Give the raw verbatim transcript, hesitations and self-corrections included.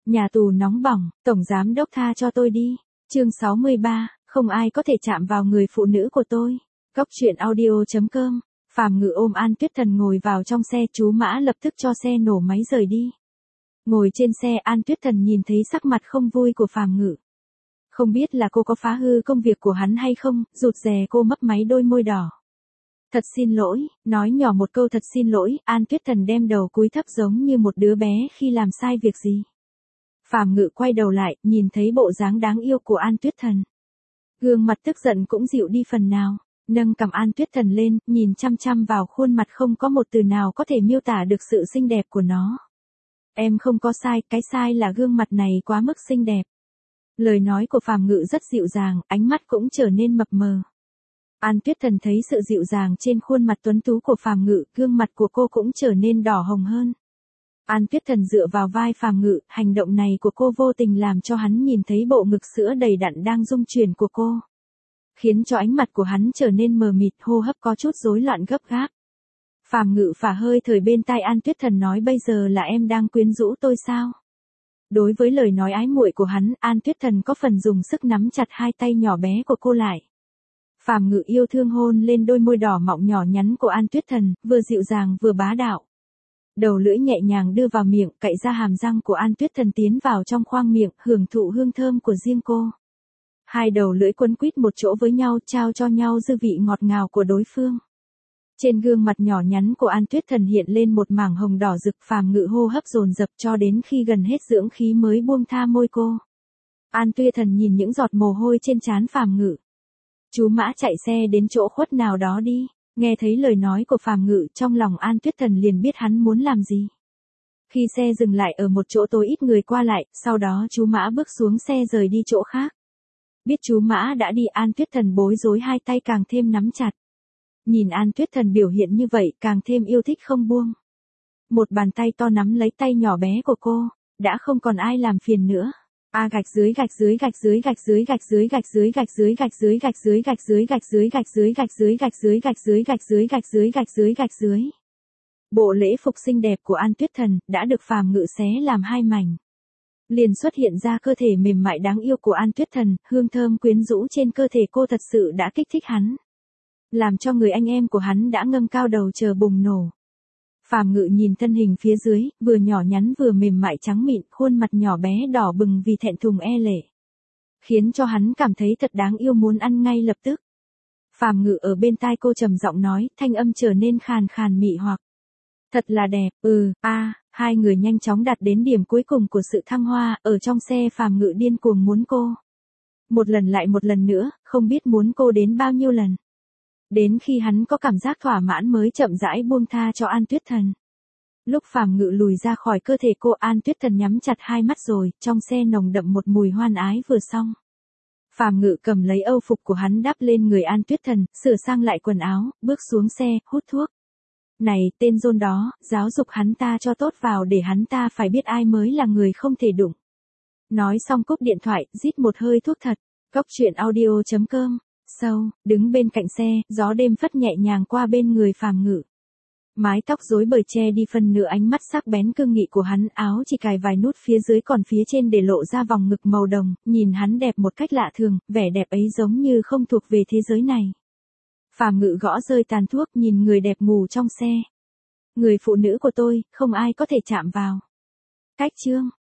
Nhà tù nóng bỏng, tổng giám đốc tha cho tôi đi. Chương sáu mươi ba, không ai có thể chạm vào người phụ nữ của tôi. Góc truyện audio chấm com. Phàm Ngự ôm An Tuyết Thần ngồi vào trong xe, chú Mã lập tức cho xe nổ máy rời đi. Ngồi trên xe, An Tuyết Thần nhìn thấy sắc mặt không vui của Phàm Ngự. Không biết là cô có phá hư công việc của hắn hay không, rụt rè cô mấp máy đôi môi đỏ. Thật xin lỗi, nói nhỏ một câu thật xin lỗi, An Tuyết Thần đem đầu cúi thấp giống như một đứa bé khi làm sai việc gì. Phàm Ngự quay đầu lại, nhìn thấy bộ dáng đáng yêu của An Tuyết Thần. Gương mặt tức giận cũng dịu đi phần nào, nâng cằm An Tuyết Thần lên, nhìn chăm chăm vào khuôn mặt không có một từ nào có thể miêu tả được sự xinh đẹp của nó. Em không có sai, cái sai là gương mặt này quá mức xinh đẹp. Lời nói của Phàm Ngự rất dịu dàng, ánh mắt cũng trở nên mập mờ. An Tuyết Thần thấy sự dịu dàng trên khuôn mặt tuấn tú của Phàm Ngự, gương mặt của cô cũng trở nên đỏ hồng hơn. An Tuyết Thần dựa vào vai Phàm Ngự, hành động này của cô vô tình làm cho hắn nhìn thấy bộ ngực sữa đầy đặn đang rung chuyển của cô. Khiến cho ánh mặt của hắn trở nên mờ mịt, hô hấp có chút rối loạn gấp gáp. Phàm Ngự phả hơi thời bên tai An Tuyết Thần nói, bây giờ là em đang quyến rũ tôi sao? Đối với lời nói ái muội của hắn, An Tuyết Thần có phần dùng sức nắm chặt hai tay nhỏ bé của cô lại. Phàm Ngự yêu thương hôn lên đôi môi đỏ mọng nhỏ nhắn của An Tuyết Thần, vừa dịu dàng vừa bá đạo. Đầu lưỡi nhẹ nhàng đưa vào miệng, cạy ra hàm răng của An Tuyết Thần tiến vào trong khoang miệng, hưởng thụ hương thơm của riêng cô. Hai đầu lưỡi quấn quýt một chỗ với nhau, trao cho nhau dư vị ngọt ngào của đối phương. Trên gương mặt nhỏ nhắn của An Tuyết Thần hiện lên một mảng hồng đỏ rực, Phàm Ngự hô hấp dồn dập cho đến khi gần hết dưỡng khí mới buông tha môi cô. An Tuyết Thần nhìn những giọt mồ hôi trên trán Phàm Ngự. Chú Mã chạy xe đến chỗ khuất nào đó đi. Nghe thấy lời nói của Phàm Ngự, trong lòng An Tuyết Thần liền biết hắn muốn làm gì. Khi xe dừng lại ở một chỗ tối ít người qua lại, sau đó chú Mã bước xuống xe rời đi chỗ khác. Biết chú Mã đã đi, An Tuyết Thần bối rối, hai tay càng thêm nắm chặt. Nhìn An Tuyết Thần biểu hiện như vậy, càng thêm yêu thích không buông. Một bàn tay to nắm lấy tay nhỏ bé của cô, đã không còn ai làm phiền nữa. A gạch dưới gạch dưới gạch dưới gạch dưới gạch dưới gạch dưới gạch dưới gạch dưới gạch dưới gạch dưới gạch dưới gạch dưới gạch dưới gạch dưới gạch dưới gạch dưới gạch dưới gạch dưới gạch dưới. Bộ lễ phục xinh đẹp của An Tuyết Thần đã được Phàm Ngự xé làm hai mảnh. Liền xuất hiện ra cơ thể mềm mại đáng yêu của An Tuyết Thần, hương thơm quyến rũ trên cơ thể cô thật sự đã kích thích hắn. Làm cho người anh em của hắn đã ngâng cao đầu chờ bùng nổ. Phàm Ngự nhìn thân hình phía dưới, vừa nhỏ nhắn vừa mềm mại trắng mịn, khuôn mặt nhỏ bé đỏ bừng vì thẹn thùng e lệ. Khiến cho hắn cảm thấy thật đáng yêu, muốn ăn ngay lập tức. Phàm Ngự ở bên tai cô trầm giọng nói, thanh âm trở nên khàn khàn mị hoặc. Thật là đẹp, ừ, a, à, hai người nhanh chóng đạt đến điểm cuối cùng của sự thăng hoa, ở trong xe Phàm Ngự điên cuồng muốn cô. Một lần lại một lần nữa, không biết muốn cô đến bao nhiêu lần. Đến khi hắn có cảm giác thỏa mãn mới chậm rãi buông tha cho An Tuyết Thần. Lúc Phàm Ngự lùi ra khỏi cơ thể cô, An Tuyết Thần nhắm chặt hai mắt rồi, trong xe nồng đậm một mùi hoan ái vừa xong. Phàm Ngự cầm lấy âu phục của hắn đắp lên người An Tuyết Thần, sửa sang lại quần áo, bước xuống xe, hút thuốc. Này, tên rôn đó, giáo dục hắn ta cho tốt vào để hắn ta phải biết ai mới là người không thể đụng. Nói xong cúp điện thoại, rít một hơi thuốc thật. Góc truyện audio chấm com. Sâu, đứng bên cạnh xe, gió đêm phất nhẹ nhàng qua bên người Phàm Ngự. Mái tóc rối bời che đi phần nửa ánh mắt sắc bén cương nghị của hắn, áo chỉ cài vài nút phía dưới còn phía trên để lộ ra vòng ngực màu đồng, nhìn hắn đẹp một cách lạ thường, vẻ đẹp ấy giống như không thuộc về thế giới này. Phàm Ngự gõ rơi tàn thuốc, nhìn người đẹp ngủ trong xe. Người phụ nữ của tôi, không ai có thể chạm vào. Cách chương.